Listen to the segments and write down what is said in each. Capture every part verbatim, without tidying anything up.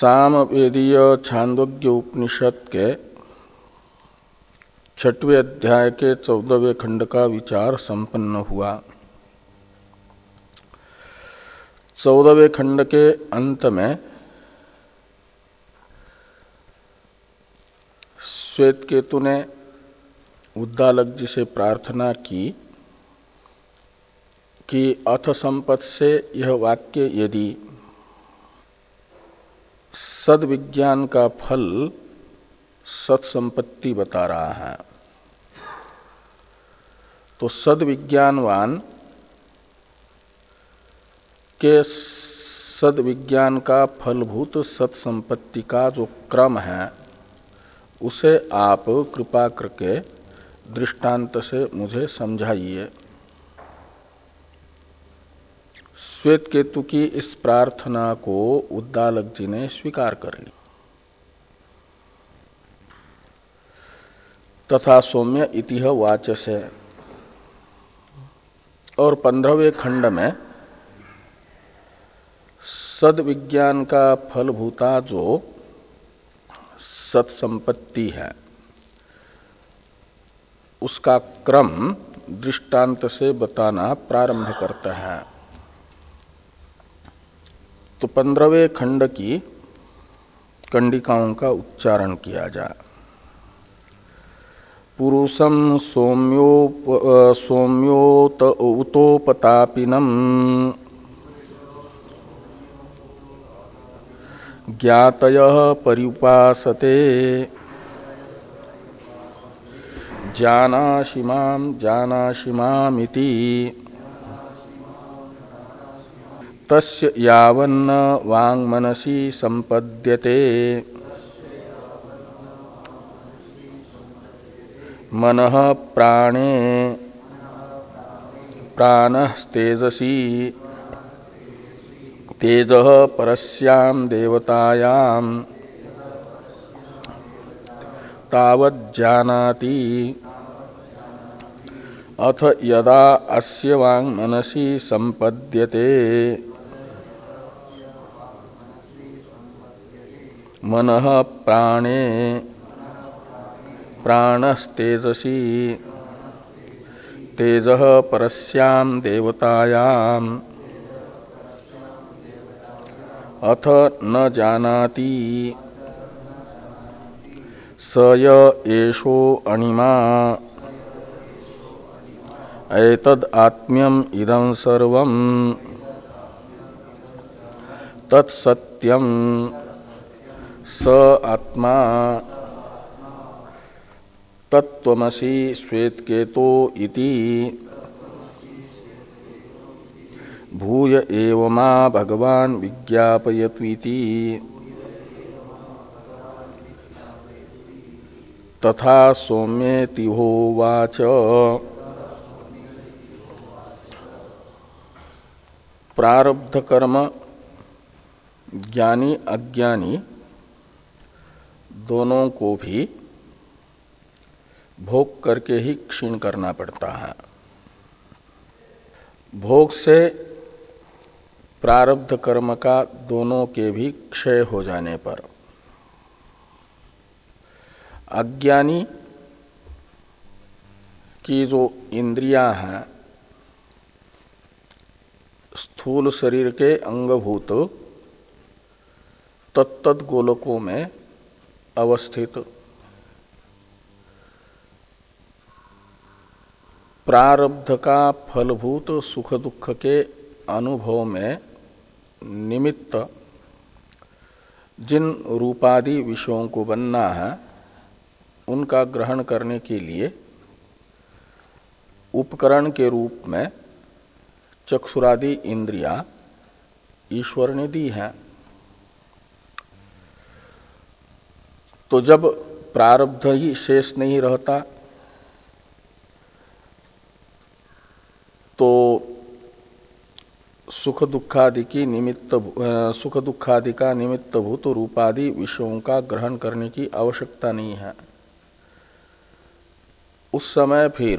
सामवेदीय छांदोग्य उपनिषद के छठवें अध्याय के चौदहवें खंड का विचार संपन्न हुआ। चौदहवें खंड के अंत में श्वेतकेतु ने उद्दालक जी से प्रार्थना की कि अथ संपत् से यह वाक्य यदि सद्विज्ञान का फल सत्संपत्ति बता रहा है तो सद्विज्ञानवान के सद्विज्ञान का फलभूत सत्संपत्ति का जो क्रम है उसे आप कृपा करके दृष्टांत से मुझे समझाइए। श्वेतकेतु की इस प्रार्थना को उद्दालक जी ने स्वीकार कर ली। तथा सौम्य इतिह वाचस है। और पंद्रहवें खंड में सद्विज्ञान का फलभूता जो सत्संपत्ति है उसका क्रम दृष्टांत से बताना प्रारंभ करता है। तो पंद्रहवें खंड की कंडिकाओं का उच्चारण किया जाए। पुरुषम सौम्योप सौम्योत उतोपतापिनम ज्ञातयः पर्युपासते जानासि मां जानासि मामिति तस्य यावन्न वाङ्मनसि संपद्यते मनः प्राणे प्राणस्तेजसी तेजः परस्यां देवतायां तावज्जानाति अथ यदा अस्य वाङ्मनसि संपद्यते मनः प्राणे प्राणस्तेजसी तेजः परस्यां देवतायां अथ न जानाति स य एषो अणिमा एतद् आत्म्यम् इदं सर्वं तत्सत्यं स आत्मा तत्त्वमसि श्वेतकेतो इति भूय एव मा भगवान् विज्ञापयत्विति तथा सौम्येति होवाच। प्रारब्ध कर्म ज्ञानी अज्ञानी दोनों को भी भोग करके ही क्षीण करना पड़ता है। भोग से प्रारब्ध कर्म का दोनों के भी क्षय हो जाने पर अज्ञानी की जो इंद्रियां हैं स्थूल शरीर के अंगभूत तत्तद गोलकों में अवस्थित प्रारब्ध का फलभूत सुख दुख के अनुभव में निमित्त जिन रूपादि विषयों को बनना है उनका ग्रहण करने के लिए उपकरण के रूप में चक्षुरादि इंद्रियां ईश्वर ने दी हैं। तो जब प्रारब्ध ही शेष नहीं रहता तो सुख दुखादि की निमित्त सुख दुखादि का निमित्त भूत रूपादि विषयों का ग्रहण करने की आवश्यकता नहीं है। उस समय फिर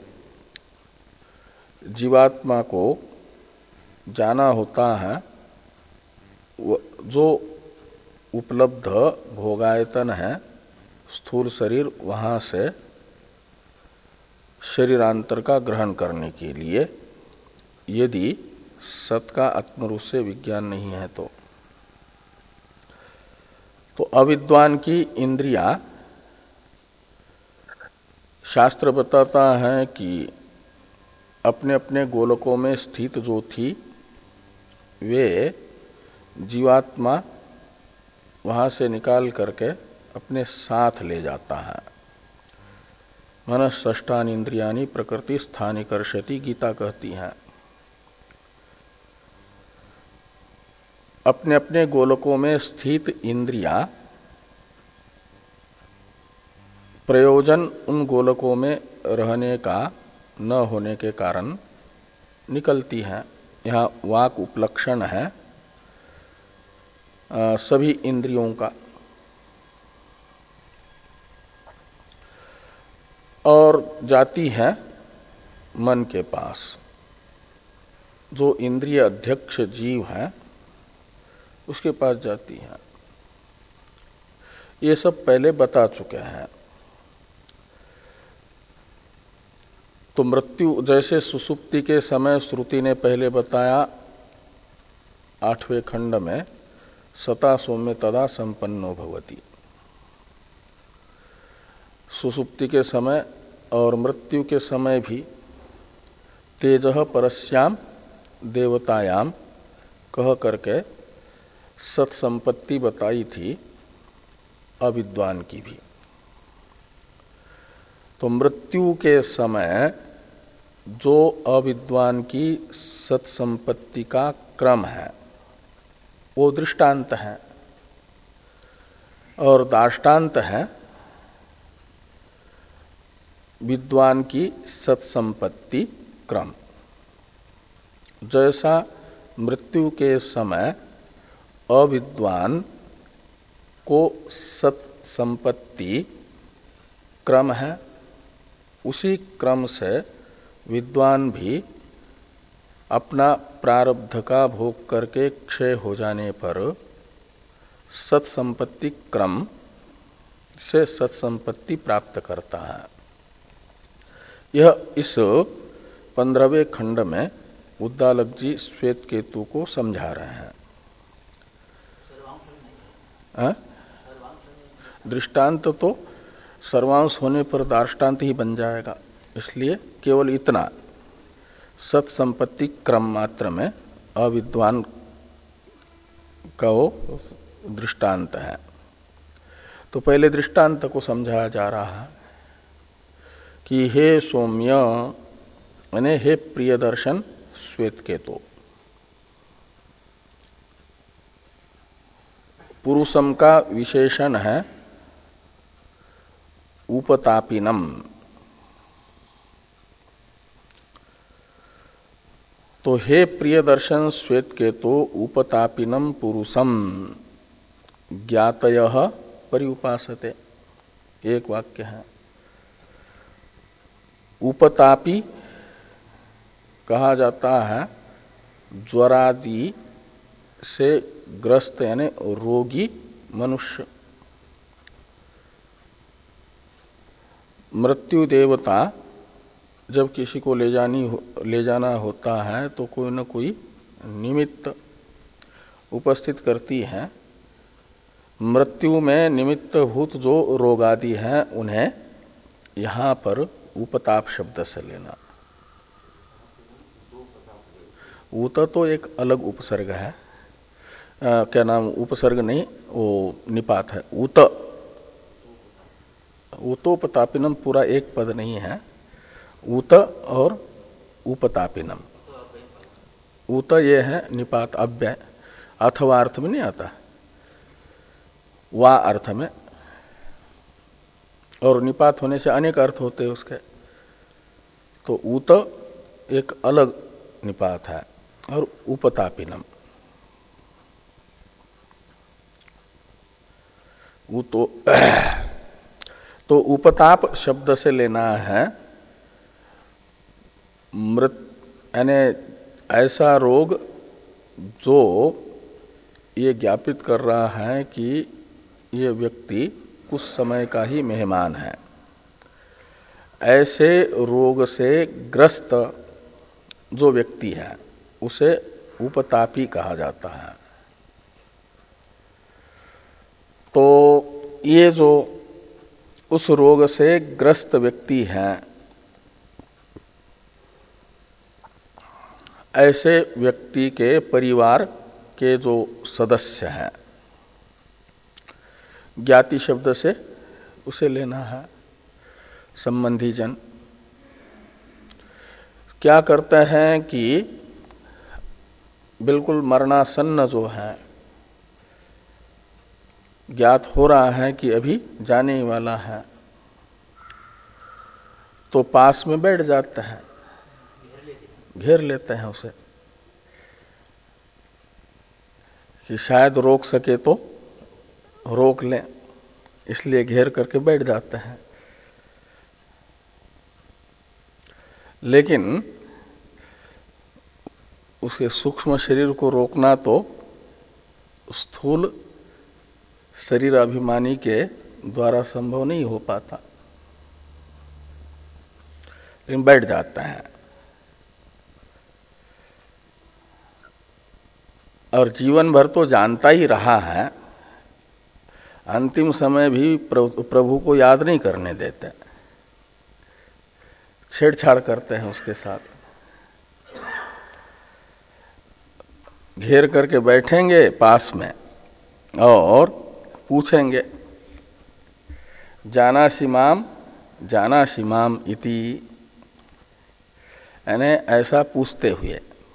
जीवात्मा को जाना होता है जो उपलब्ध भोगायतन है स्थूल शरीर, वहां से शरीरांतर का ग्रहण करने के लिए यदि सत का आत्मरूप से विज्ञान नहीं है तो तो अविद्वान की इंद्रियां, शास्त्र बताता है कि अपने अपने गोलकों में स्थित जो थी वे जीवात्मा वहां से निकाल करके अपने साथ ले जाता है। मनस षष्ठान इंद्रियानी प्रकृति स्थानिकर्षति, गीता कहती है। अपने अपने गोलकों में स्थित इंद्रियां प्रयोजन उन गोलकों में रहने का न होने के कारण निकलती है। यहाँ वाक उपलक्षण है आ, सभी इंद्रियों का। और जाती है मन के पास। जो इंद्रिय अध्यक्ष जीव है उसके पास जाती है। ये सब पहले बता चुके हैं। तो मृत्यु जैसे सुसुप्ति के समय श्रुति ने पहले बताया आठवें खंड में, सता सौम्य तदा संपन्नो भवति। सुसुप्ति के समय और मृत्यु के समय भी तेजः परस्याम देवतायाम कह करके सत्संपत्ति बताई थी अविद्वान की भी। तो मृत्यु के समय जो अविद्वान की सत्संपत्ति का क्रम है वो दृष्टांत है और दाष्टान्त है विद्वान की सत्संपत्ति क्रम। जैसा मृत्यु के समय अविद्वान को सत्संपत्ति क्रम है, उसी क्रम से विद्वान भी अपना प्रारब्ध का भोग करके क्षय हो जाने पर सत्संपत्ति क्रम से सत्संपत्ति प्राप्त करता है। यह इस पंद्रहवें खंड में उद्दालक जी श्वेत केतु को समझा रहे हैं। आ? दृष्टांत तो सर्वांश होने पर दार्ष्टान्त ही बन जाएगा, इसलिए केवल इतना सत्संपत्ति क्रम मात्र में अविद्वान का वो दृष्टांत है। तो पहले दृष्टांत को समझाया जा रहा है कि हे सौम्य यानी हे प्रिय दर्शन श्वेत केतु, पुरुषम का विशेषण है उपतापिनम। तो हे प्रिय दर्शन श्वेत केतु उपतापिनम पुरुषम ज्ञातयः परिउपासते, एक वाक्य है। उपतापी कहा जाता है ज्वरादि से ग्रस्त यानी रोगी मनुष्य। मृत्यु देवता जब किसी को ले जानी हो, ले जाना होता है तो कोई न कोई निमित्त उपस्थित करती है। मृत्यु में निमित्तभूत जो रोग आदि हैं उन्हें यहाँ पर उपताप शब्द से लेना। उत तो एक अलग उपसर्ग है, आ, क्या नाम, उपसर्ग नहीं, वो निपात है। उत उतोपतापिनम पूरा एक पद नहीं है। उत और उपतापिनम, उत ये है निपात अव्यय, अथवा अर्थ में नहीं आता, वा अर्थ में, और निपात होने से अनेक अर्थ होते हैं उसके। तो उत एक अलग निपात है और उपतापिनम उतो तो उपताप शब्द से लेना है मृत यानी ऐसा रोग जो ये ज्ञापित कर रहा है कि ये व्यक्ति कुछ समय का ही मेहमान है। ऐसे रोग से ग्रस्त जो व्यक्ति है उसे उपतापी कहा जाता है। तो ये जो उस रोग से ग्रस्त व्यक्ति हैं, ऐसे व्यक्ति के परिवार के जो सदस्य हैं, ज्ञाति शब्द से उसे लेना है संबंधी जन, क्या करते हैं कि बिल्कुल मरणासन्न जो है, ज्ञात हो रहा है कि अभी जाने ही वाला है, तो पास में बैठ जाते हैं, घेर लेते हैं उसे कि शायद रोक सके तो रोक लें, इसलिए घेर करके बैठ जाते हैं। लेकिन उसके सूक्ष्म शरीर को रोकना तो स्थूल शरीर अभिमानी के द्वारा संभव नहीं हो पाता, लेकिन बैठ जाता है। और जीवन भर तो जानता ही रहा है, अंतिम समय भी प्रभु को याद नहीं करने देते, छेड़छाड़ करते हैं उसके साथ। घेर करके बैठेंगे पास में और पूछेंगे जानासि माम जानासि माम इति, यानी ऐसा पूछते हुए,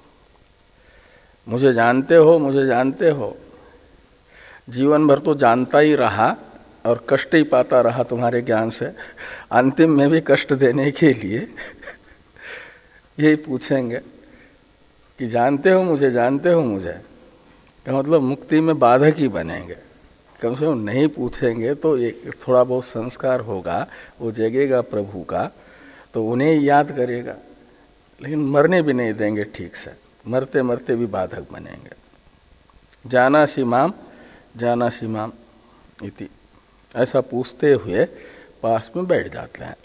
मुझे जानते हो मुझे जानते हो। जीवन भर तो जानता ही रहा और कष्ट ही पाता रहा तुम्हारे ज्ञान से, अंतिम में भी कष्ट देने के लिए यही पूछेंगे कि जानते हो मुझे जानते हो मुझे, का मतलब मुक्ति में बाधक ही बनेंगे। कम से कम नहीं पूछेंगे तो एक थोड़ा बहुत संस्कार होगा, वो जगेगा प्रभु का, तो उन्हें याद करेगा, लेकिन मरने भी नहीं देंगे ठीक से, मरते मरते भी बाधक बनेंगे। जानासि माम जानासि माम इति, ऐसा पूछते हुए पास में बैठ जाते हैं।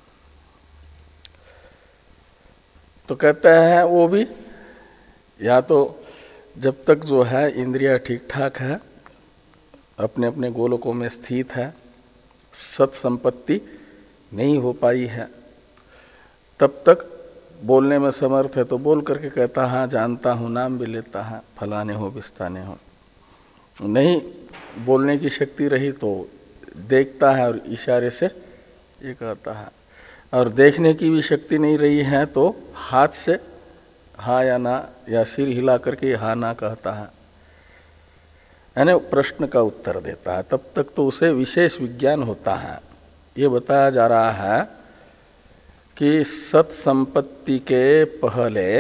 तो कहते हैं वो भी या तो जब तक जो है इंद्रिया ठीक ठाक है, अपने अपने गोलकों में स्थित है, सत संपत्ति नहीं हो पाई है, तब तक बोलने में समर्थ है तो बोल करके कहता हाँ जानता हूँ, नाम भी लेता है, फलाने हो बिस्ताने हो। नहीं बोलने की शक्ति रही तो देखता है और इशारे से ये कहता है, और देखने की भी शक्ति नहीं रही है तो हाथ से हाँ या ना या सिर हिला करके हाँ ना कहता है, यानी प्रश्न का उत्तर देता है। तब तक तो उसे विशेष विज्ञान होता है। ये बताया जा रहा है कि सत संपत्ति के पहले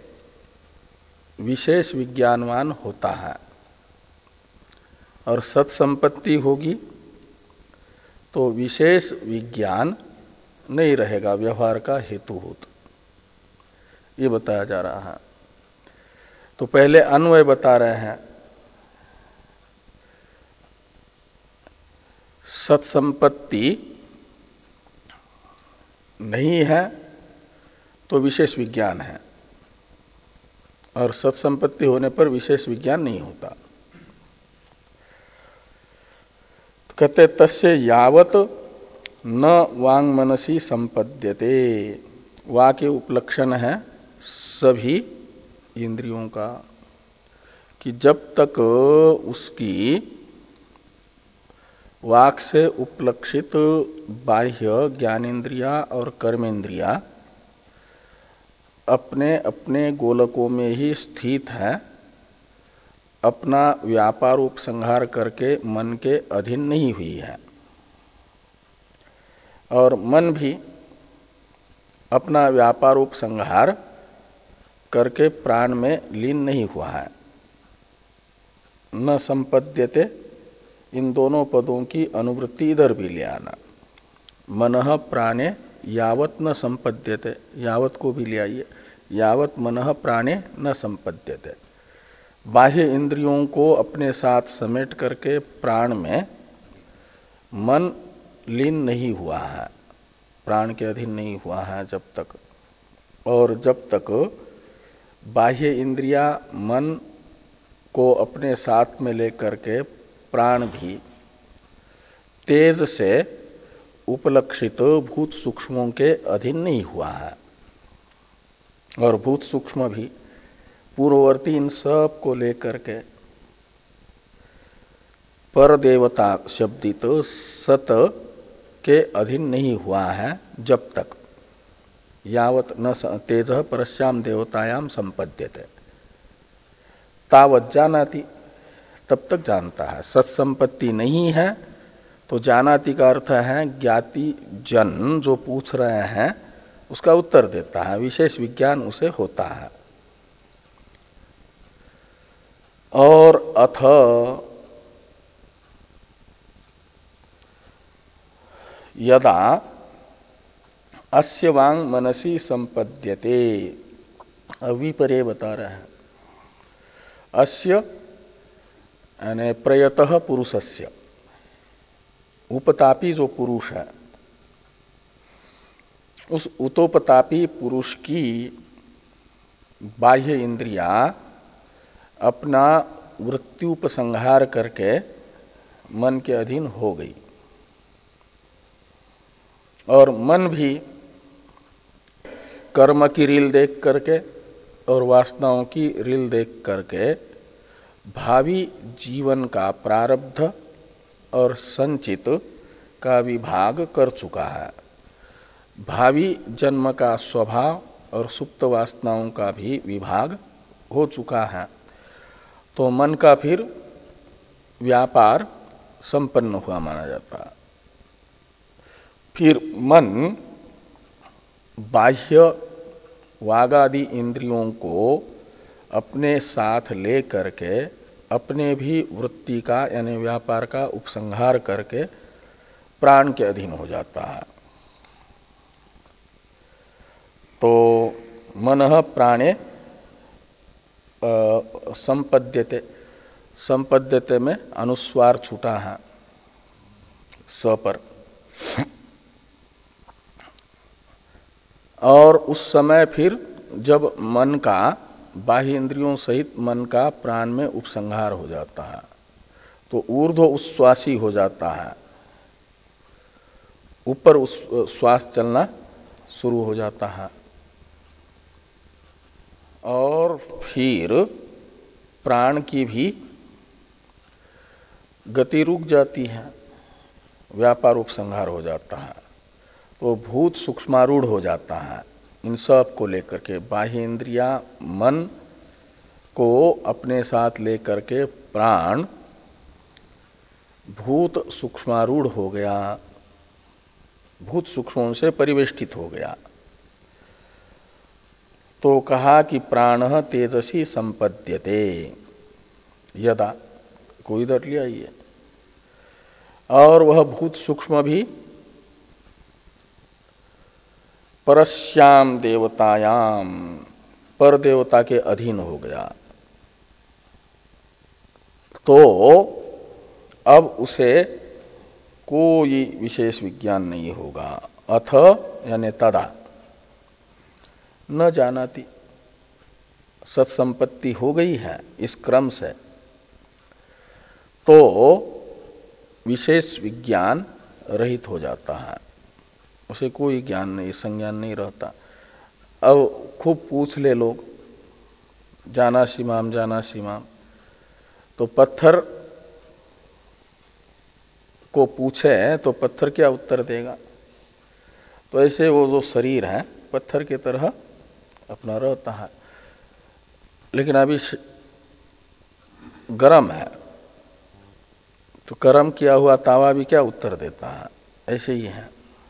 विशेष विज्ञानवान होता है, और सत संपत्ति होगी तो विशेष विज्ञान नहीं रहेगा व्यवहार का हेतुभूत, ये बताया जा रहा है। तो पहले अन्वय बता रहे हैं, सत्संपत्ति नहीं है तो विशेष विज्ञान है, और सत्संपत्ति होने पर विशेष विज्ञान नहीं होता। तो कहते तस्य यावत न वांग मनसी संपद्यते, वा के उपलक्षण है सभी इंद्रियों का, कि जब तक उसकी वाक से उपलक्षित बाह्य ज्ञानेन्द्रिया और कर्मेंद्रिया अपने अपने गोलकों में ही स्थित है, अपना व्यापार उपसंहार करके मन के अधीन नहीं हुई है, और मन भी अपना व्यापार उपसंहार करके प्राण में लीन नहीं हुआ है। न संपद्यते, इन दोनों पदों की अनुवृत्ति इधर भी ले आना। मनः प्राणे यावत न संपद्यते, यावत को भी ले आइए, यावत मनः प्राणे न संपद्यते, बाह्य इंद्रियों को अपने साथ समेट करके प्राण में मन लीन नहीं हुआ है, प्राण के अधीन नहीं हुआ है जब तक, और जब तक बाह्य इंद्रिया मन को अपने साथ में लेकर के प्राण भी तेज से उपलक्षित भूत सूक्ष्मों के अधीन नहीं हुआ है, और भूत सूक्ष्म भी पूर्ववर्ती इन सब को लेकर के पर देवता शब्दित तो सत के अधीन नहीं हुआ है जब तक, यावत न तेज परस्याम देवतायाम संपद्यते तावत जानाति, तब तक जानता है। सत्संपत्ति नहीं है तो जानाति का अर्थ है ज्ञाति जन जो पूछ रहे हैं उसका उत्तर देता है, विशेष विज्ञान उसे होता है। और अथ यदा अस्य वांग मनसी संपद्यते, अविपरे बता रहे हैं। अस्य यानी प्रयतः पुरुषस्य, उपतापी जो पुरुष है उस उतोपतापी पुरुष की बाह्य इंद्रिया अपना वृत्त्युपसंहार करके मन के अधीन हो गई, और मन भी कर्म की रील देख करके और वासनाओं की रील देख करके भावी जीवन का प्रारब्ध और संचित का विभाग कर चुका है। भावी जन्म का स्वभाव और सुप्त वासनाओं का भी विभाग हो चुका है, तो मन का फिर व्यापार संपन्न हुआ माना जाता है। फिर मन बाह्य वागादि इंद्रियों को अपने साथ ले करके अपने भी वृत्ति का यानी व्यापार का उपसंहार करके प्राण के अधीन हो जाता है। तो मनः प्राणे संपद्यते, संपद्यते में अनुस्वार छूटा है स पर, और उस समय फिर जब मन का बाह्य इंद्रियों सहित मन का प्राण में उपसंहार हो जाता है तो ऊर्ध्व उच्छ्वासी हो जाता है, ऊपर उस श्वास चलना शुरू हो जाता है, और फिर प्राण की भी गति रुक जाती है, व्यापार उपसंहार हो जाता है, तो भूत सूक्ष्मारूढ़ हो जाता है। इन सब को लेकर के बाह्य इंद्रिया मन को अपने साथ लेकर के प्राण भूत सूक्ष्मारूढ़ हो गया, भूत सूक्ष्मों से परिवेष्टित हो गया। तो कहा कि प्राणः तेजसी संपद्यते, यदा को इधर ले आइए, और वह भूत सूक्ष्म भी परस्याम देवतायाम, पर देवता के अधीन हो गया। तो अब उसे कोई विशेष विज्ञान नहीं होगा। अथ यानी तदा न जानाति, सत्संपत्ति हो गई है इस क्रम से, तो विशेष विज्ञान रहित हो जाता है, उसे कोई ज्ञान नहीं, संज्ञान नहीं रहता। अब खूब पूछ ले लोग, जाना सीमाम जाना सीमाम, तो पत्थर को पूछे तो पत्थर क्या उत्तर देगा? तो ऐसे वो जो शरीर है पत्थर की तरह अपना रहता है, लेकिन अभी गरम है तो गरम किया हुआ तावा भी क्या उत्तर देता है? ऐसे ही है।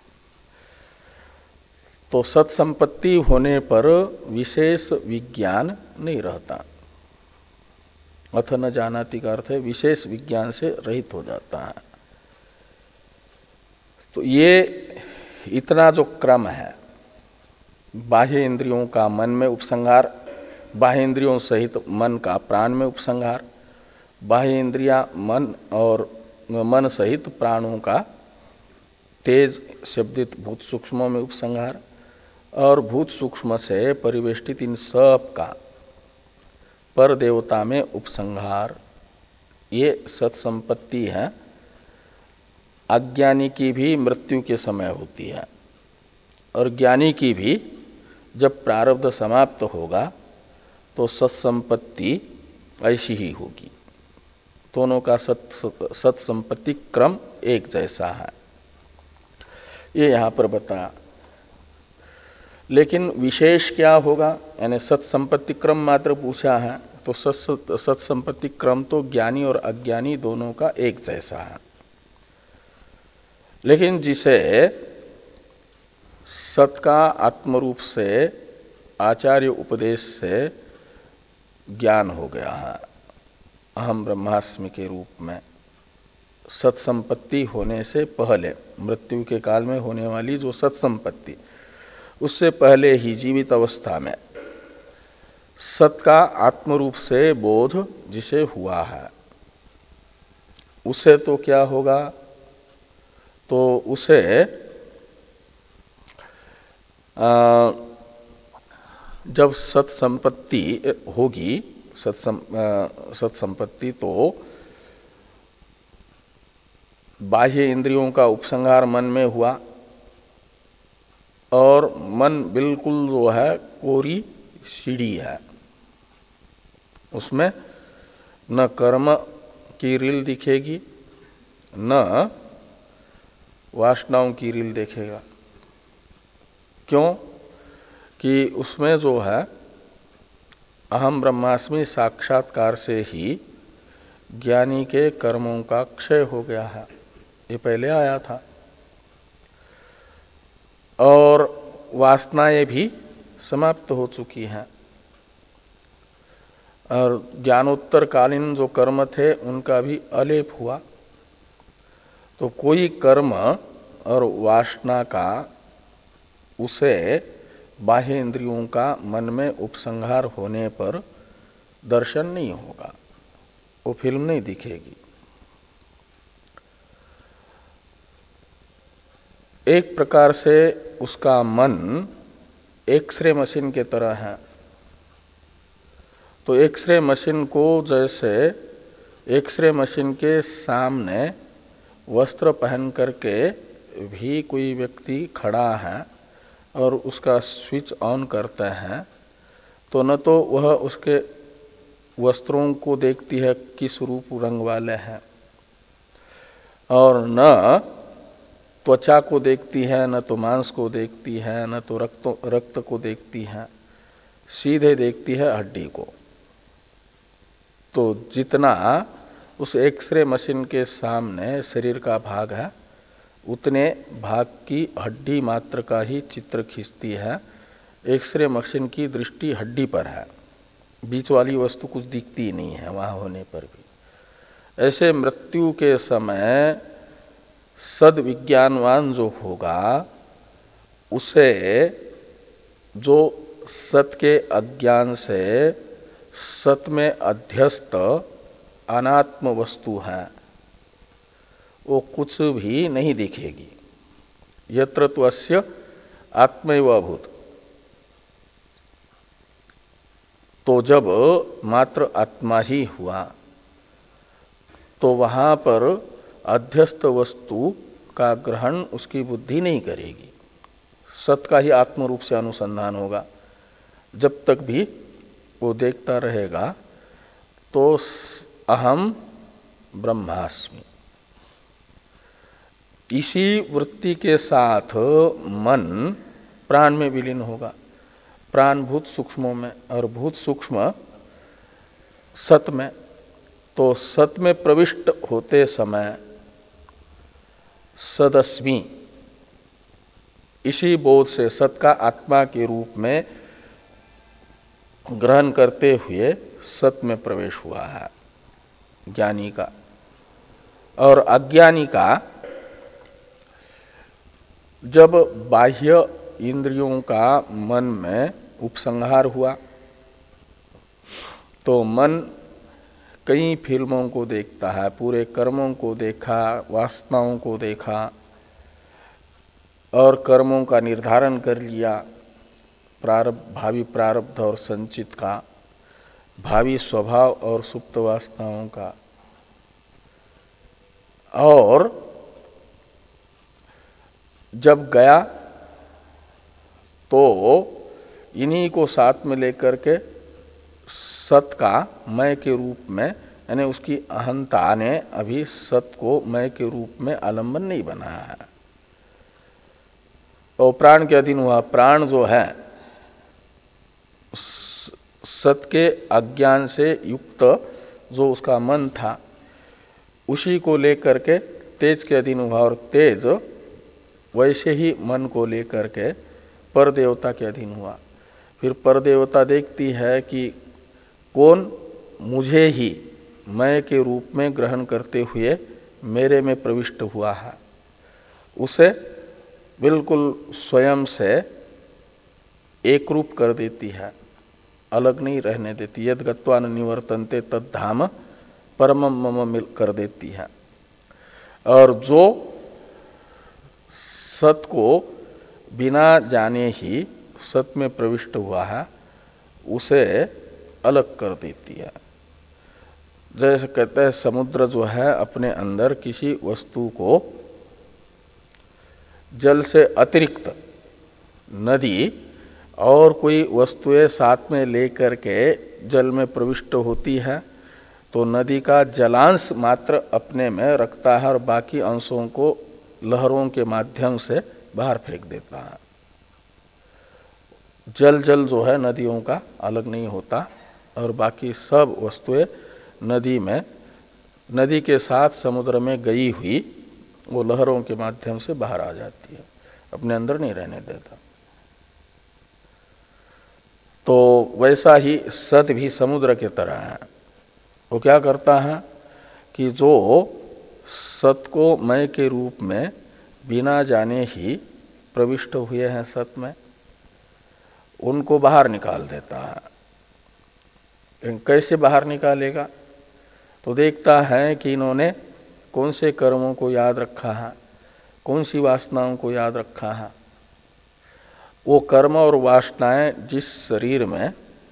तो सत्संपत्ति होने पर विशेष विज्ञान नहीं रहता। अथ न जानाति का अर्थ है विशेष विज्ञान से रहित हो जाता है। तो ये इतना जो क्रम है बाह्य इंद्रियों का मन में उपसंहार, बाह्य इंद्रियों सहित मन का प्राण में उपसंहार, बाह्य इंद्रिया मन और मन सहित प्राणों का तेज शब्दित भूत सूक्ष्मों में उपसंहार, और भूत सूक्ष्म से परिवेष्टित इन सब का पर देवता में उपसंहार, ये सत्संपत्ति है। अज्ञानी की भी मृत्यु के समय होती है और ज्ञानी की भी जब प्रारब्ध समाप्त होगा तो सत्संपत्ति ऐसी ही होगी। दोनों का सत सत्संपत्ति क्रम एक जैसा है, ये यहाँ पर बताया। लेकिन विशेष क्या होगा, यानी सत्संपत्ति क्रम मात्र पूछा है तो सत्संपत्ति क्रम तो ज्ञानी और अज्ञानी दोनों का एक जैसा है। लेकिन जिसे सत का आत्मरूप से आचार्य उपदेश से ज्ञान हो गया है, अहम ब्रह्मास्मि के रूप में, सत्संपत्ति होने से पहले, मृत्यु के काल में होने वाली जो सत्संपत्ति, उससे पहले ही जीवित अवस्था में सत का आत्मरूप से बोध जिसे हुआ है, उसे तो क्या होगा, तो उसे आ, जब सत्संपत्ति होगी, सत्सम, सत्संपत्ति तो बाह्य इंद्रियों का उपसंहार मन में हुआ और मन बिल्कुल जो है कोरी सीढ़ी है, उसमें न कर्म की रील दिखेगी न वासनाओं की रील देखेगा। क्यों कि उसमें जो है अहम ब्रह्मास्मि साक्षात्कार से ही ज्ञानी के कर्मों का क्षय हो गया है, ये पहले आया था, और वासनाएं भी समाप्त हो चुकी हैं, और ज्ञानोत्तर कालीन जो कर्म थे उनका भी अलेप हुआ। तो कोई कर्म और वासना का उसे बाह्य इंद्रियों का मन में उपसंहार होने पर दर्शन नहीं होगा, वो फिल्म नहीं दिखेगी। एक प्रकार से उसका मन एक्सरे मशीन के तरह है। तो एक्सरे मशीन को जैसे एक्सरे मशीन के सामने वस्त्र पहन करके भी कोई व्यक्ति खड़ा है और उसका स्विच ऑन करता है, तो न तो वह उसके वस्त्रों को देखती है किस रूप रंग वाले हैं, और न त्वचा को देखती है, न तो मांस को देखती है, न तो रक्त रक्त को देखती है, सीधे देखती है हड्डी को। तो जितना उस एक्सरे मशीन के सामने शरीर का भाग है, उतने भाग की हड्डी मात्र का ही चित्र खींचती है। एक्सरे मशीन की दृष्टि हड्डी पर है, बीच वाली वस्तु कुछ दिखती नहीं है वहां होने पर भी। ऐसे मृत्यु के समय सद विज्ञानवान जो होगा, उसे जो सत के अज्ञान से सत में अध्यस्त अनात्म वस्तु है वो कुछ भी नहीं दिखेगी। यत्र त्वस्य आत्मैव अभूत्। तो जब मात्र आत्मा ही हुआ तो वहां पर अध्यस्त वस्तु का ग्रहण उसकी बुद्धि नहीं करेगी, सत का ही आत्म रूप से अनुसंधान होगा। जब तक भी वो देखता रहेगा तो अहम ब्रह्मास्मि, इसी वृत्ति के साथ मन प्राण में विलीन होगा, प्राण भूत सूक्ष्मों में और भूत सूक्ष्म सत में। तो सत में प्रविष्ट होते समय सदस्मी, इसी बोध से सत का आत्मा के रूप में ग्रहण करते हुए सत में प्रवेश हुआ है ज्ञानी का। और अज्ञानी का जब बाह्य इंद्रियों का मन में उपसंहार हुआ, तो मन कई फिल्मों को देखता है, पूरे कर्मों को देखा, वासनाओं को देखा और कर्मों का निर्धारण कर लिया, प्रारब्ध, भावी प्रारब्ध और संचित का, भावी स्वभाव और सुप्त वासनाओं का, और जब गया तो इन्हीं को साथ में लेकर के सत का मैं के रूप में, यानी उसकी अहंता ने अभी सत को मैं के रूप में आलंबन नहीं बनाया है और प्राण के अधीन हुआ। प्राण जो है सत के अज्ञान से युक्त जो उसका मन था उसी को लेकर के तेज के अधीन हुआ और तेज वैसे ही मन को लेकर के पर देवता के अधीन हुआ। फिर पर देवता देखती है कि कौन मुझे ही मैं के रूप में ग्रहण करते हुए मेरे में प्रविष्ट हुआ है, उसे बिल्कुल स्वयं से एक रूप कर देती है, अलग नहीं रहने देती। यद गत्वा न निवर्तन्ते तद धाम परमम मम मिल कर देती है। और जो सत को बिना जाने ही सत में प्रविष्ट हुआ है उसे अलग कर देती है। जैसे कहते हैं समुद्र जो है अपने अंदर किसी वस्तु को जल से अतिरिक्त नदी और कोई वस्तुएं साथ में लेकर के जल में प्रविष्ट होती है तो नदी का जलांश मात्र अपने में रखता है और बाकी अंशों को लहरों के माध्यम से बाहर फेंक देता है। जल जल जो है नदियों का अलग नहीं होता और बाकी सब वस्तुएं नदी में, नदी के साथ समुद्र में गई हुई वो लहरों के माध्यम से बाहर आ जाती है, अपने अंदर नहीं रहने देता। तो वैसा ही सत भी समुद्र के तरह है। वो क्या करता है कि जो सत को मैं के रूप में बिना जाने ही प्रविष्ट हुए हैं सत में, उनको बाहर निकाल देता है। कैसे बाहर निकालेगा? तो देखता है कि इन्होंने कौन से कर्मों को याद रखा है, कौन सी वासनाओं को याद रखा है। वो कर्म और वासनाएं जिस शरीर में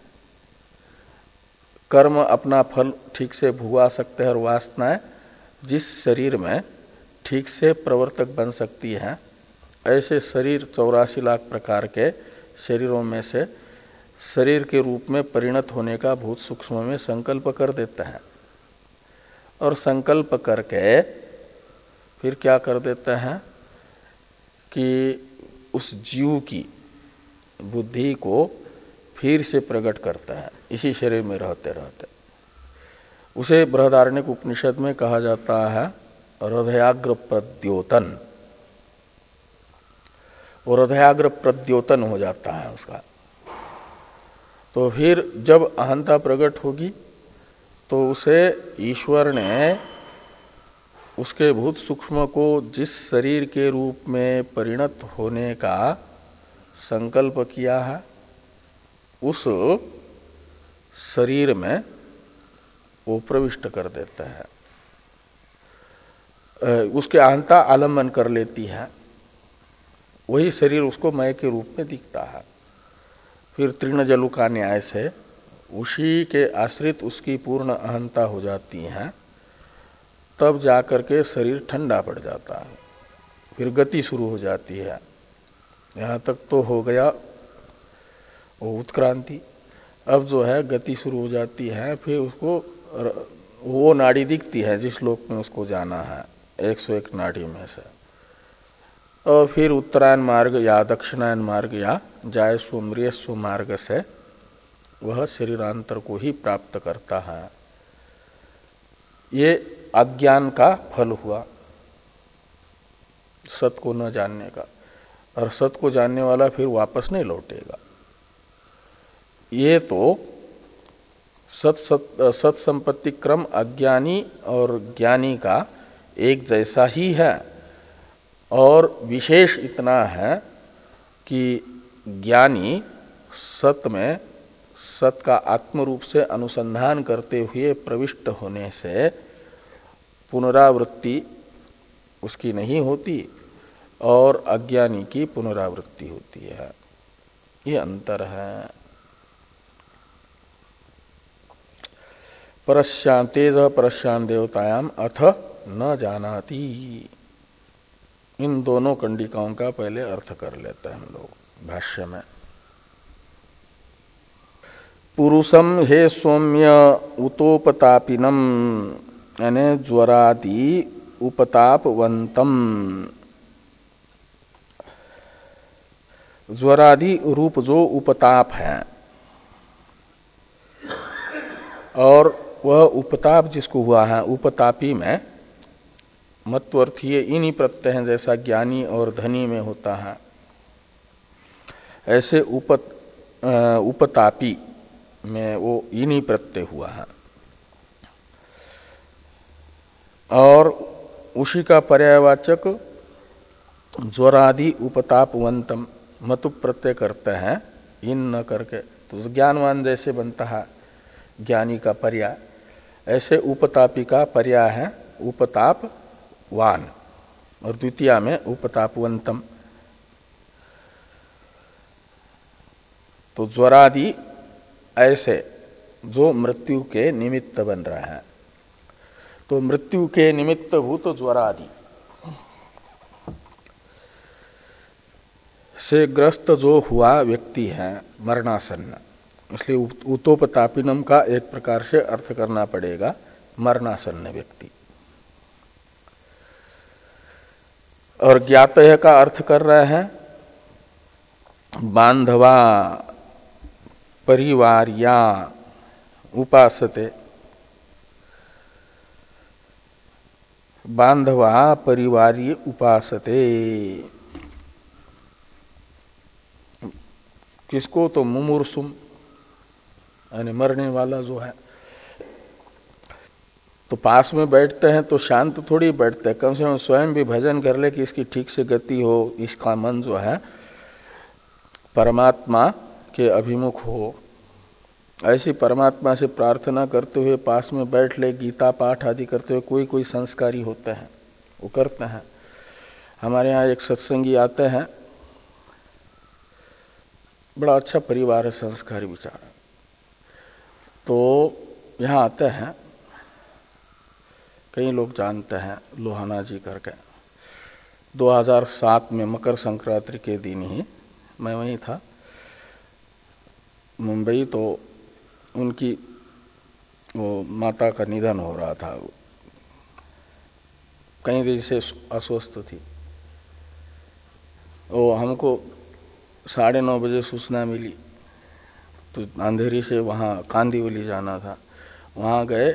कर्म अपना फल ठीक से भुगवा सकते हैं और वासनाएं जिस शरीर में ठीक से प्रवर्तक बन सकती हैं, ऐसे शरीर चौरासी लाख प्रकार के शरीरों में से शरीर के रूप में परिणत होने का भूत सूक्ष्म में संकल्प कर देता है और संकल्प करके फिर क्या कर देता है कि उस जीव की बुद्धि को फिर से प्रकट करता है इसी शरीर में रहते रहते। उसे बृहदारण्यक उपनिषद में कहा जाता है हृदयाग्र प्रद्योतन। वो हृदयाग्र प्रद्योतन हो जाता है उसका। तो फिर जब अहंता प्रकट होगी तो उसे ईश्वर ने उसके भूत सूक्ष्म को जिस शरीर के रूप में परिणत होने का संकल्प किया है उस शरीर में वो प्रविष्ट कर देता है, उसके अहंता आलम्बन कर लेती है, वही शरीर उसको मय के रूप में दिखता है। फिर तृण जलु का न्याय से उसी के आश्रित उसकी पूर्ण अहंता हो जाती है, तब जाकर के शरीर ठंडा पड़ जाता है, फिर गति शुरू हो जाती है। यहाँ तक तो हो गया वो उत्क्रांति। अब जो है गति शुरू हो जाती है, फिर उसको वो नाड़ी दिखती है जिस लोक में उसको जाना है, एक सौ एक नाड़ी में से। और फिर उत्तरायण मार्ग या दक्षिणायन मार्ग या जायस्व मृयस्व मार्ग से वह शरीरांतर को ही प्राप्त करता है। ये अज्ञान का फल हुआ सत को न जानने का, और सत को जानने वाला फिर वापस नहीं लौटेगा। ये तो सत सत सत संपत्ति क्रम अज्ञानी और ज्ञानी का एक जैसा ही है, और विशेष इतना है कि ज्ञानी सत में सत का आत्म रूप से अनुसंधान करते हुए प्रविष्ट होने से पुनरावृत्ति उसकी नहीं होती और अज्ञानी की पुनरावृत्ति होती है। ये अंतर है। परस्यांतेज परस्यां देवतायाम अथ न जानाति, इन दोनों कंडिकाओं का पहले अर्थ कर लेते हैं हम लोग भाष्य में। पुरुषम हे सौम्य उतोपतापिनम यानी ज्वरादि उपतापवंतम, ज्वरादि रूप जो उपताप है और वह उपताप जिसको हुआ है उपतापी में मत्वर्थीय इन्हीं प्रत्यय हैं, जैसा ज्ञानी और धनी में होता है ऐसे उपत उपतापी में वो इन्हीं प्रत्यय हुआ है। और उसी का पर्यायवाचक ज्वरादि उपतापवंतम मतु प्रत्यय करते हैं इन न करके, तो ज्ञानवान जैसे बनता है ज्ञानी का पर्याय, ऐसे उपतापी का पर्याय है उपतापवान और द्वितीया में उपतापवंतम। तो ज्वरादि ऐसे जो मृत्यु के निमित्त बन रहा है, तो मृत्यु के निमित्त भूत ज्वरादि से ग्रस्त जो हुआ व्यक्ति है मरणासन्न, इसलिए उतोपतापिनम का एक प्रकार से अर्थ करना पड़ेगा मरणासन्न व्यक्ति। और ज्ञातय का अर्थ कर रहे हैं बांधवा परिवार्या उपासते, बांधवा परिवार्य उपासते, किसको? तो मुमूर्सुम यानी मरने वाला जो है। तो पास में बैठते हैं तो शांत थोड़ी बैठते हैं, कम से कम स्वयं भी भजन कर ले कि इसकी ठीक से गति हो, इसका मन जो है परमात्मा के अभिमुख हो। ऐसी परमात्मा से प्रार्थना करते हुए पास में बैठ ले, गीता पाठ आदि करते हुए कोई कोई संस्कारी होते हैं वो करते हैं। हमारे यहाँ एक सत्संगी आते हैं, बड़ा अच्छा परिवार है, संस्कारी विचार। तो यहाँ आते हैं, कई लोग जानते हैं लोहाना जी करके। दो हज़ार सात में मकर संक्रांति के दिन ही मैं वहीं था मुंबई, तो उनकी वो माता का निधन हो रहा था, कई दिन से अस्वस्थ थी। वो हमको साढ़े नौ बजे सूचना मिली, तो अंधेरी से वहाँ कांदीवली जाना था, वहाँ गए।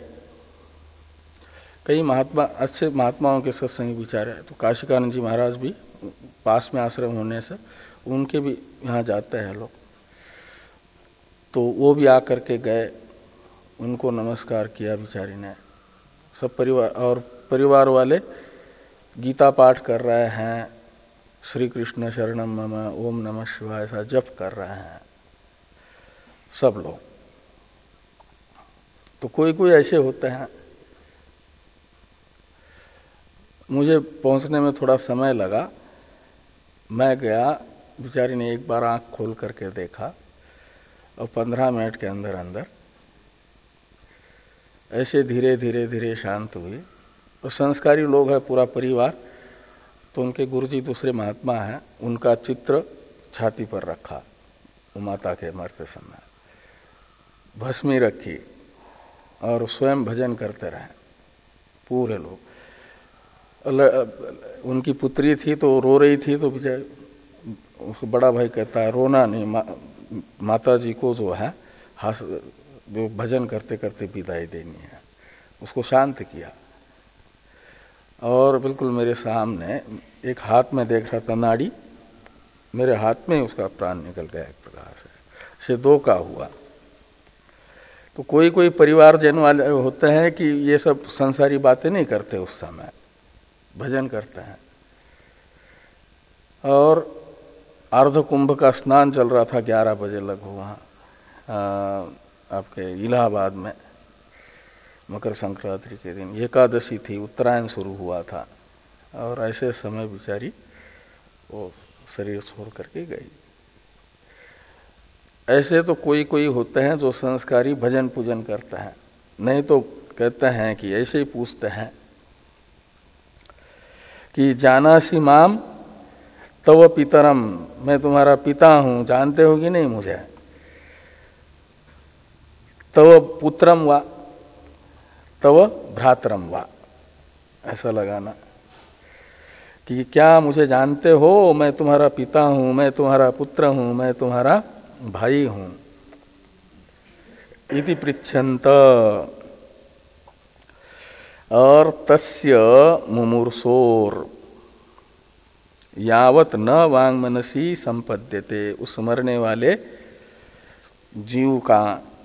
कई महात्मा, अच्छे महात्माओं के सत्संगी विचार है। तो काशिकानंद जी महाराज भी पास में आश्रम होने से उनके भी यहाँ जाते हैं लोग, तो वो भी आकर के गए, उनको नमस्कार किया बेचारी ने। सब परिवार और परिवार वाले गीता पाठ कर रहे हैं, श्री कृष्ण शरणम मम, ओम नमः शिवाय ऐसा जप कर रहे हैं सब लोग। तो कोई कोई ऐसे होते हैं। मुझे पहुंचने में थोड़ा समय लगा, मैं गया, बेचारी ने एक बार आंख खोल करके देखा और पंद्रह मिनट के अंदर अंदर ऐसे धीरे धीरे धीरे शांत हुई। और संस्कारी लोग हैं पूरा परिवार, तो उनके गुरुजी दूसरे महात्मा हैं, उनका चित्र छाती पर रखा, वो माता के मरते समय भस्मी रखी और स्वयं भजन करते रहे पूरे लोग। उनकी पुत्री थी तो रो रही थी, तो उसको बड़ा भाई कहता है रोना नहीं, मा, माता जी को जो है हंस भजन करते करते विदाई देनी है। उसको शांत किया और बिल्कुल मेरे सामने एक हाथ में देख रहा था नाड़ी, मेरे हाथ में उसका प्राण निकल गया एक प्रकार से, से दो का हुआ। तो कोई कोई परिवारजन वाले होते हैं कि ये सब संसारी बातें नहीं करते, उस समय भजन करते हैं। और अर्ध कुंभ का स्नान चल रहा था, ग्यारह बजे लगभग वहाँ आपके इलाहाबाद में मकर संक्रांति के दिन एकादशी थी, उत्तरायण शुरू हुआ था और ऐसे समय बिचारी वो शरीर छोड़ करके गई। ऐसे तो कोई कोई होते हैं जो संस्कारी भजन पूजन करते हैं, नहीं तो कहते हैं कि ऐसे ही पूछते हैं कि जानासी माम तव पितरम, मैं तुम्हारा पिता हूं, जानते हो कि नहीं मुझे। तव पुत्रम वा तव भ्रातरम वा, ऐसा लगाना कि क्या मुझे जानते हो, मैं तुम्हारा पिता हूं, मैं तुम्हारा पुत्र हूं, मैं तुम्हारा भाई हूं। इति पृच्छन्त। और तस्य मुमूर्षोर यावत न वांग मनसी संपद्यते, उस मरने वाले जीव का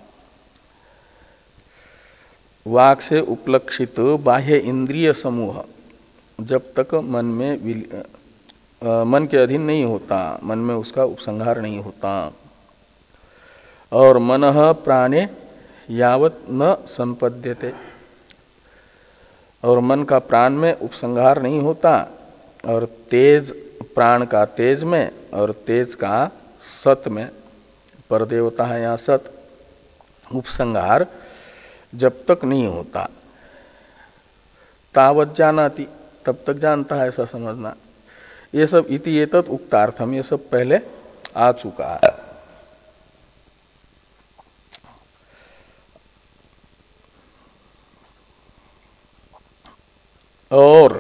वाक से उपलक्षित बाह्य इंद्रिय समूह जब तक मन में आ, मन के अधीन नहीं होता, मन में उसका उपसंहार नहीं होता, और मनः प्राणे यावत न संपद्यते, और मन का प्राण में उपसंहार नहीं होता, और तेज प्राण का तेज में और तेज का सत में, परदेवता है या सत, उपसंहार जब तक नहीं होता तावत जानाति, तब तक जानता है, ऐसा समझना। ये सब इति एतत् उक्तार्थम, ये सब पहले आ चुका है। और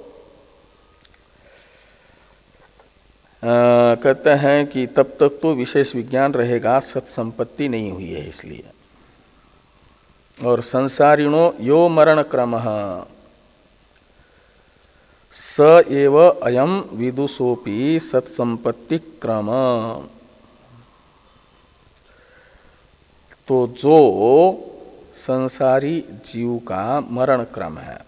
आ, कहते हैं कि तब तक तो विशेष विज्ञान रहेगा, सत्संपत्ति नहीं हुई है इसलिए। और संसारिणो यो मरण क्रमः स एव अयम विदुषोपि सत्संपत्ति क्रम। तो जो संसारी जीव का मरण क्रम है,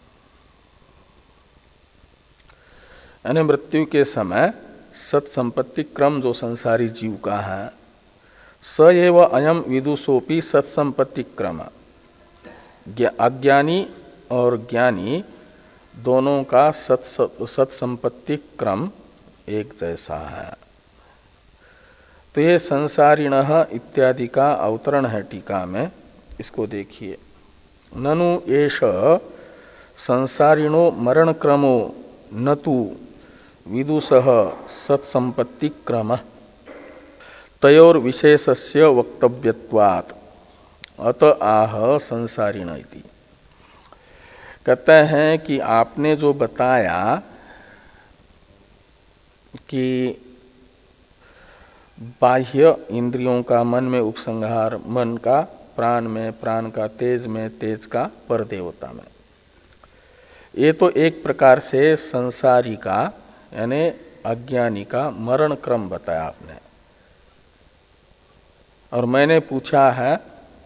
यानी मृत्यु के समय सत्संपत्ति क्रम जो संसारी जीव का है, स एव अयम विदुषोपि सत्संपत्ति क्रम, अज्ञानी और ज्ञानी दोनों का सत्संपत्ति क्रम एक जैसा है। तो ये संसारिणः इत्यादि का अवतरण है टीका में, इसको देखिए। ननु एष संसारिणो मरण क्रमो न तु विदुषः सत्संपत्ति क्रम तयोर विशेषस्य वक्तव्यत्वात् अत आह संसारिण इति। कहते हैं कि आपने जो बताया कि बाह्य इंद्रियों का मन में उपसंहार, मन का प्राण में, प्राण का तेज में, तेज का परदेवता में, ये तो एक प्रकार से संसारी का यानी अज्ञानी का मरण क्रम बताया आपने। और मैंने पूछा है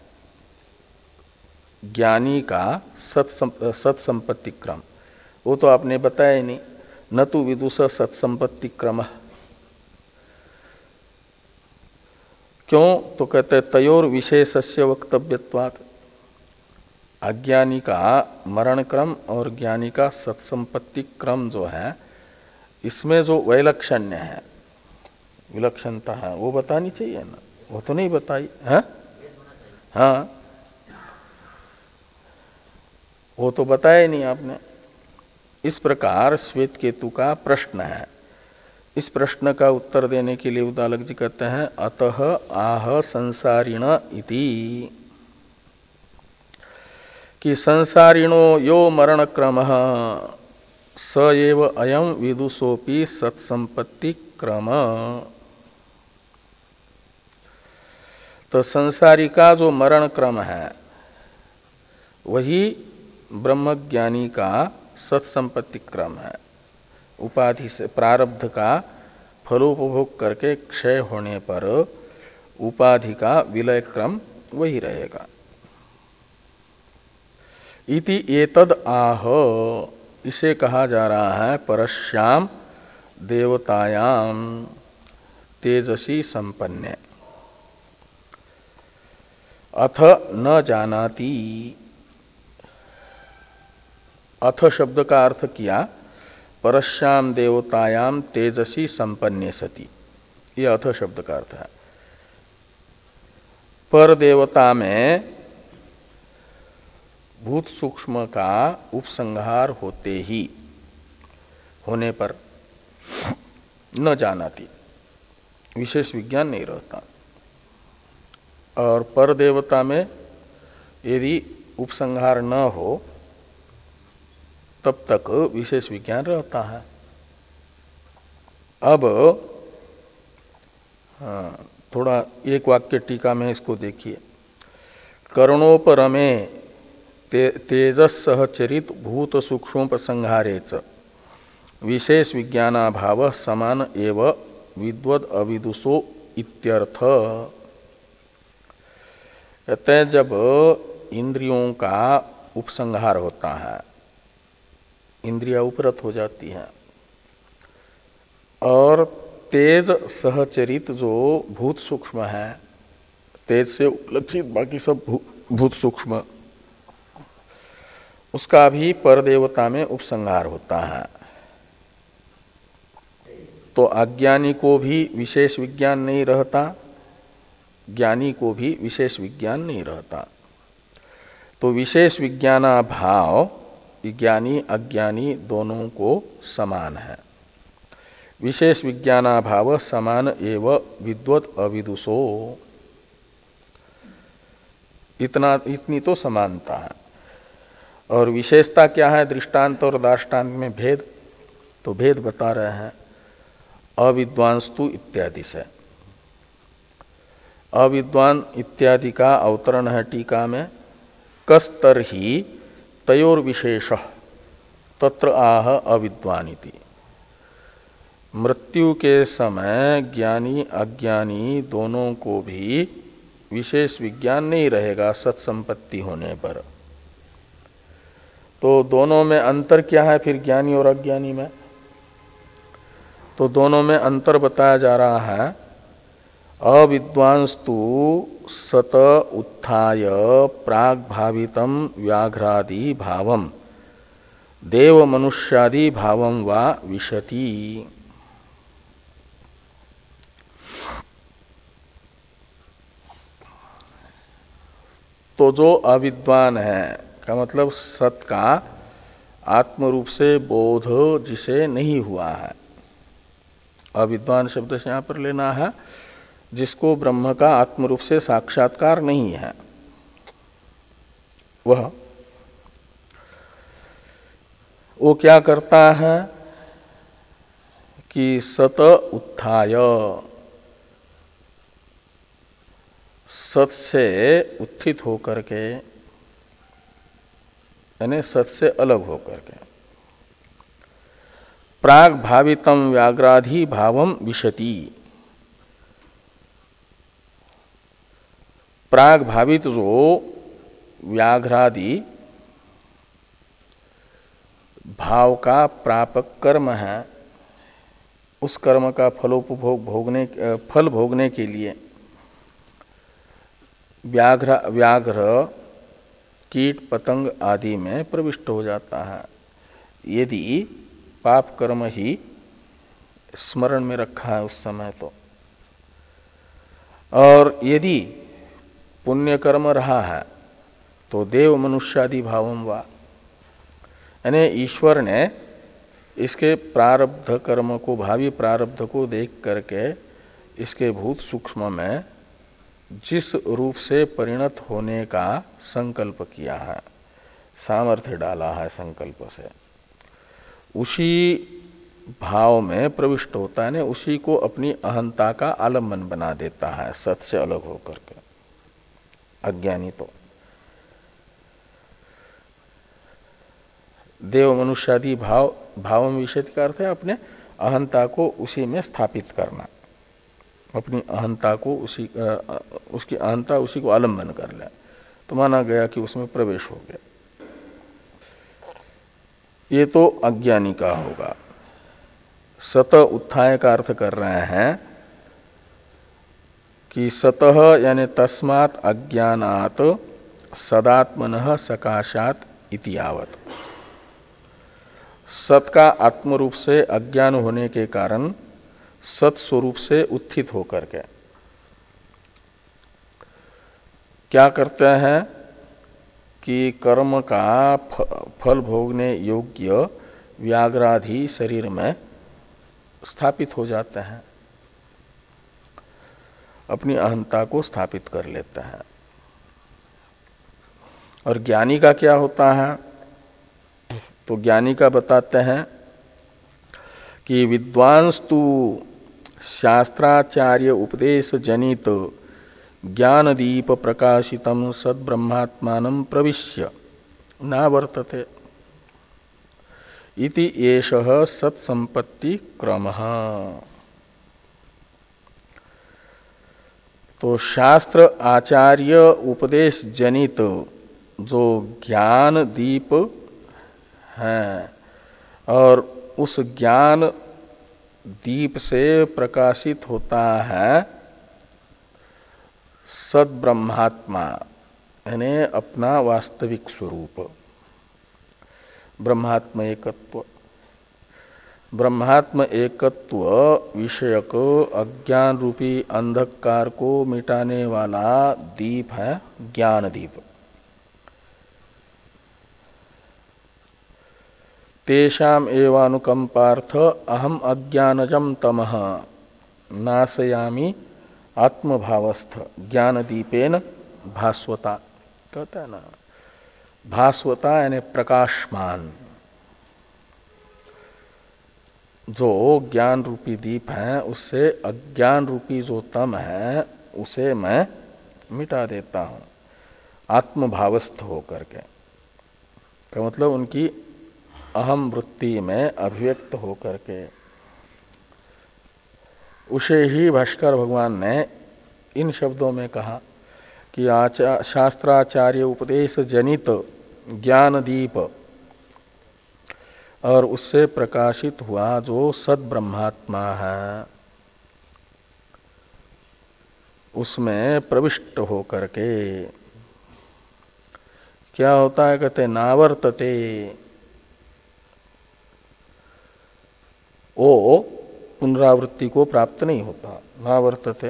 ज्ञानी का सत्संपत्ति क्रम, वो तो आपने बताया ही नहीं। न तो विदुष सत्संपत्ति क्रम, क्यों? तो कहते तयोर विशेषस्य वक्तव्यत्वात्, अज्ञानी का मरण क्रम और ज्ञानी का सत्संपत्ति क्रम जो है, इसमें जो वैलक्षण्य है, विलक्षणता है, वो बतानी चाहिए ना, वो तो नहीं बताई है। हाँ, वो तो बताया ही नहीं आपने। इस प्रकार श्वेत केतु का प्रश्न है। इस प्रश्न का उत्तर देने के लिए उदालक जी कहते हैं अतः आह संसारिण इति, कि संसारिणो यो मरण क्रमः स एव अयम विदुषोपि सत्संपत्ति क्रम। तो संसारी का जो मरण क्रम है वही ब्रह्मज्ञानी का सत्संपत्ति क्रम है। उपाधि से प्रारब्ध का फलोपभोग करके क्षय होने पर उपाधि का विलय क्रम वही रहेगा। इति एतद आह, इसे कहा जा रहा है परश्याम देवतायाम तेजसी संपन्ने। अथ न जानाति, अथ शब्द का अर्थ किया परश्याम देवतायाम तेजसी संपन्ने सती, ये अथ शब्द का अर्थ है। पर देवता में भूत सूक्ष्म का उपसंहार होते ही होने पर न जानाती, विशेष विज्ञान नहीं रहता। और पर देवता में यदि उपसंहार न हो तब तक विशेष विज्ञान रहता है। अब हाँ, थोड़ा एक वाक्य टीका में इसको देखिए। कर्णोपरमे ते, तेजस सहचरित भूत सूक्ष्मोपसंहारे च विशेष विज्ञानाभाव समान एव विद्वद अविदुषो इत्यर्थ। कहते हैं जब इंद्रियों का उपसंहार होता है, इंद्रिया उपरत हो जाती हैं, और तेज सहचरित जो भूत सूक्ष्म है, तेज से उपलक्षित बाकी सब भूत सूक्ष्म, उसका भी परदेवता में उपसंहार होता है। तो अज्ञानी को भी विशेष विज्ञान नहीं रहता, ज्ञानी को भी विशेष विज्ञान नहीं रहता। तो विशेष विज्ञानाभाव ज्ञानी अज्ञानी दोनों को समान है। विशेष विज्ञानाभाव समान एव विद्वत अविदुषो, इतना इतनी तो समानता है। और विशेषता क्या है? दृष्टांत और दार्ष्टान्त में भेद, तो भेद बता रहे हैं अविद्वांस्तु इत्यादि से। अविद्वान इत्यादि का अवतरण है टीका में, कस्तर ही तयोर विशेष तत्र आह अविद्वानिति। मृत्यु के समय ज्ञानी अज्ञानी दोनों को भी विशेष विज्ञान नहीं रहेगा सत्संपत्ति होने पर। तो दोनों में अंतर क्या है फिर ज्ञानी और अज्ञानी में? तो दोनों में अंतर बताया जा रहा है। अविद्वांस्तु सत उत्थाय प्राग भावितम व्याघ्रादि भावम देव मनुष्यादि भावम वा विशति। तो जो अविद्वान है का मतलब सत का आत्मरूप से बोध जिसे नहीं हुआ है, अविद्वान शब्द से यहां पर लेना है जिसको ब्रह्म का आत्मरूप से साक्षात्कार नहीं है, वह वो क्या करता है कि सत उत्थाय, सत से उत्थित होकर के, यानी सत से अलग होकर के, प्राग भावितम व्याघ्राधि भावम विशति। प्राग भावित जो व्याघ्रादि भाव का प्रापक कर्म है, उस कर्म का फलोपभोग भोगने फल भोगने के लिए व्याघ्र व्याघ्र कीट पतंग आदि में प्रविष्ट हो जाता है। यदि पाप कर्म ही स्मरण में रखा है उस समय तो, और यदि पुण्य कर्म रहा है तो देव मनुष्यादि भावम वा, यानी ईश्वर ने इसके प्रारब्ध कर्म को, भावी प्रारब्ध को देख करके इसके भूत सूक्ष्म में जिस रूप से परिणत होने का संकल्प किया है, सामर्थ्य डाला है संकल्प से, उसी भाव में प्रविष्ट होता है, उसी को अपनी अहंता का आलम्बन बना देता है सत से अलग होकर के। अज्ञानी तो देव मनुष्यादि भाव, भाव में विषय का अर्थ है अपने अहंता को उसी में स्थापित करना, अपनी अहंता को उसी आ, उसकी अहंता उसी को आलम्बन कर ले, तो माना गया कि उसमें प्रवेश हो गया। ये तो अज्ञानी का होगा। सत उत्थाय का अर्थ कर रहे हैं कि सतः यानी तस्मात् अज्ञानात् सदात्मनः सकाशात् इति यावत्। सत का आत्मरूप से अज्ञान होने के कारण सत स्वरूप से उत्थित होकर के क्या करते हैं कि कर्म का फल भोगने योग्य व्याघ्रादि शरीर में स्थापित हो जाते हैं, अपनी अहंता को स्थापित कर लेते हैं। और ज्ञानी का क्या होता है? तो ज्ञानी का बताते हैं कि विद्वांस तु शास्त्राचार्य उपदेश जनित ज्ञानदीप प्रकाशितम सद्ब्रह्मात्मानं प्रविश्य न वर्तते इति एषः सत्संपत्ति क्रमः। तो शास्त्र आचार्य उपदेश जनित जो ज्ञान दीप है और उस ज्ञान दीप से प्रकाशित होता है सद्ब्रह्मात्मा यानी अपना वास्तविक स्वरूप ब्रह्मात्म एकत्व। ब्रह्मात्म एकत्व विषयक अज्ञान रूपी अंधकार को मिटाने वाला दीप है ज्ञान दीप। तेषाम एवानुकंपार्थ अहम अज्ञानजम तमः नाशयामि आत्मभावस्थ ज्ञानदीपेन भास्वता। कहता है ना, भास्वता यानी प्रकाशमान। जो ज्ञान रूपी दीप है उससे अज्ञान रूपी जो तम है उसे मैं मिटा देता हूं आत्मभावस्थ होकर के। का मतलब उनकी अहम वृत्ति में अभिव्यक्त होकर के। उसे ही भास्कर भगवान ने इन शब्दों में कहा कि आचार शास्त्राचार्य उपदेश जनित ज्ञान दीप और उससे प्रकाशित हुआ जो सद्ब्रह्मात्मा है उसमें प्रविष्ट होकर के क्या होता है? कहते नावर्तते। ओ पुनरावृत्ति को प्राप्त नहीं होता, नावर्तते।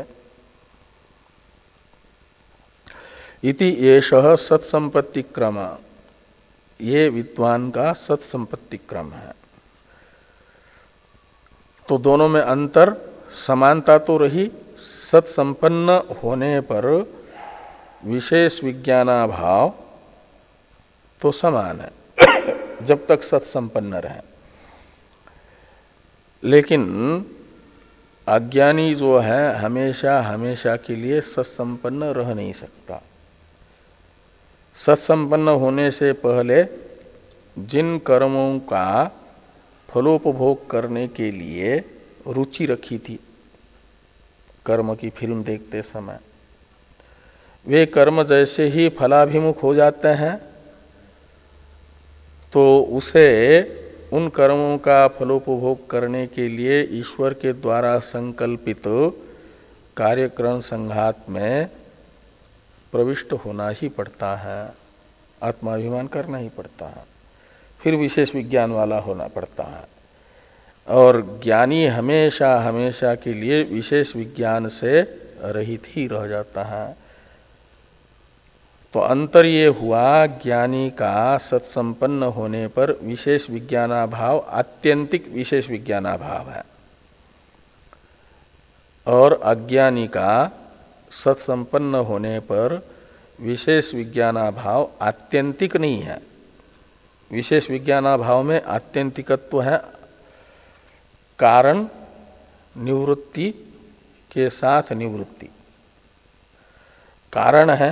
इति एषः सत्संपत्ति क्रम, ये विद्वान का सत्संपत्ति क्रम है। तो दोनों में अंतर, समानता तो रही, सत्संपन्न होने पर विशेष विज्ञानाभाव तो समान है जब तक सत्संपन्न रहे। लेकिन अज्ञानी जो है हमेशा हमेशा के लिए सत्संपन्न रह नहीं सकता। सत्संपन्न होने से पहले जिन कर्मों का फलोपभोग करने के लिए रुचि रखी थी कर्म की फिल्म देखते समय, वे कर्म जैसे ही फलाभिमुख हो जाते हैं तो उसे उन कर्मों का फलोपभोग करने के लिए ईश्वर के द्वारा संकल्पित कार्यक्रम संघात में प्रविष्ट होना ही पड़ता है, आत्माभिमान करना ही पड़ता है, फिर विशेष विज्ञान वाला होना पड़ता है। और ज्ञानी हमेशा हमेशा के लिए विशेष विज्ञान से रहित ही रह जाता है। तो अंतर ये हुआ, ज्ञानी का सत्संपन्न होने पर विशेष विज्ञानाभाव आत्यंतिक विशेष विज्ञानाभाव है और अज्ञानी का सत्संपन्न होने पर विशेष विज्ञानाभाव आत्यंतिक नहीं है। विशेष विज्ञानाभाव में आत्यंतिकत्व है, कारण निवृत्ति के साथ निवृत्ति। कारण है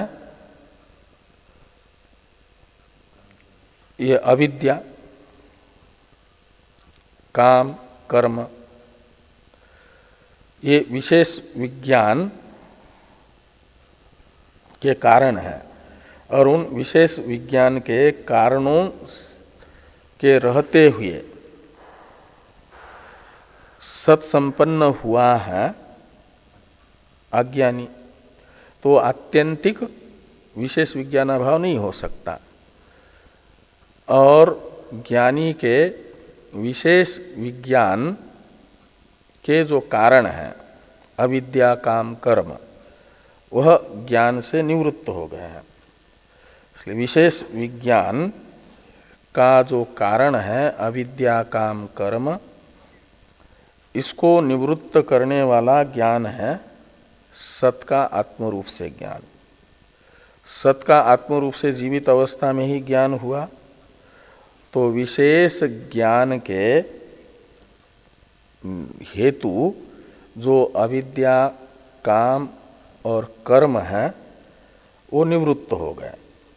ये अविद्या, काम, कर्म, ये विशेष विज्ञान के कारण है। और उन विशेष विज्ञान के कारणों के रहते हुए सत्संपन्न हुआ है अज्ञानी, तो आत्यंतिक विशेष विज्ञानाभाव नहीं हो सकता। और ज्ञानी के विशेष विज्ञान के जो कारण है अविद्या काम कर्म, वह ज्ञान से निवृत्त हो गए हैं। इसलिए विशेष विज्ञान का जो कारण है अविद्या काम कर्म, इसको निवृत्त करने वाला ज्ञान है सत का आत्मरूप से ज्ञान। सत का आत्मरूप से जीवित अवस्था में ही ज्ञान हुआ, तो विशेष ज्ञान के हेतु जो अविद्या काम और कर्म है वो निवृत्त हो गए,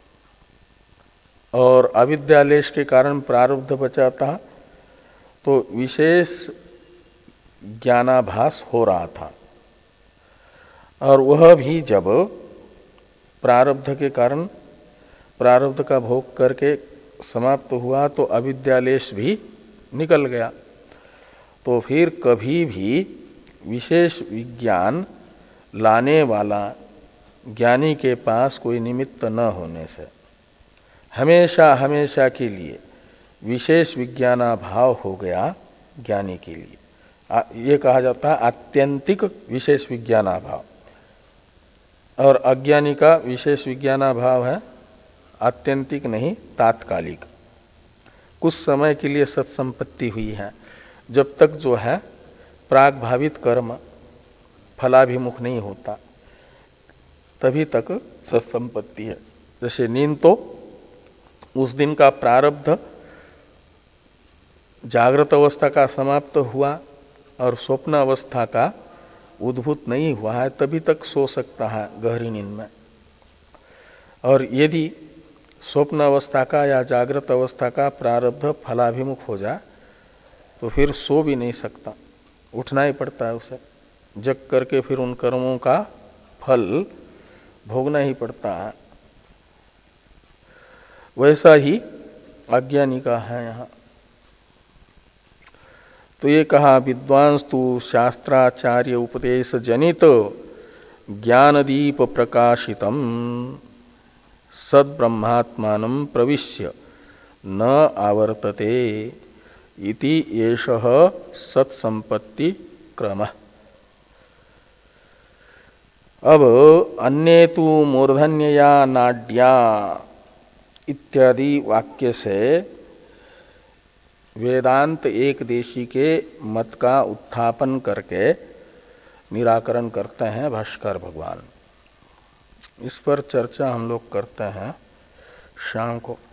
और अविद्यालेश के कारण प्रारब्ध बचा था, तो विशेष ज्ञानाभास हो रहा था। और वह भी जब प्रारब्ध के कारण प्रारब्ध का भोग करके समाप्त हुआ तो अविद्यालेश भी निकल गया। तो फिर कभी भी विशेष विज्ञान लाने वाला ज्ञानी के पास कोई निमित्त न होने से हमेशा हमेशा के लिए विशेष विज्ञानाभाव हो गया ज्ञानी के लिए। ये कहा जाता है आत्यंतिक विशेष विज्ञानाभाव। और अज्ञानी का विशेष विज्ञानाभाव है आत्यंतिक नहीं, तात्कालिक। कुछ समय के लिए सत्संपत्ति हुई है, जब तक जो है प्राग भावित कर्म फलाभिमुख नहीं होता तभी तक सत्संपत्ति है। जैसे नींद तो उस दिन का प्रारब्ध जागृत अवस्था का समाप्त हुआ और स्वप्न अवस्था का उद्भूत नहीं हुआ है, तभी तक सो सकता है गहरी नींद में। और यदि स्वप्न अवस्था का या जागृत अवस्था का प्रारब्ध फलाभिमुख हो जाए तो फिर सो भी नहीं सकता, उठना ही पड़ता है उसे, जग करके फिर उन कर्मों का फल भोगना ही पड़ता है। वैसा ही अज्ञानी का है यहाँ। तो ये कहा विद्वांस तु शास्त्राचार्य उपदेश जनित ज्ञानदीप प्रकाशितम सद्ब्रह्मात्मानं प्रविश्य न आवर्तते इति एषः सत्संपत्ति क्रम। अब अन्ये तु मूर्धन्यया नाड्या इत्यादि वाक्य से वेदांत एक देशी के मत का उत्थापन करके निराकरण करते हैं भाष्कर भगवान। इस पर चर्चा हम लोग करते हैं शाम को।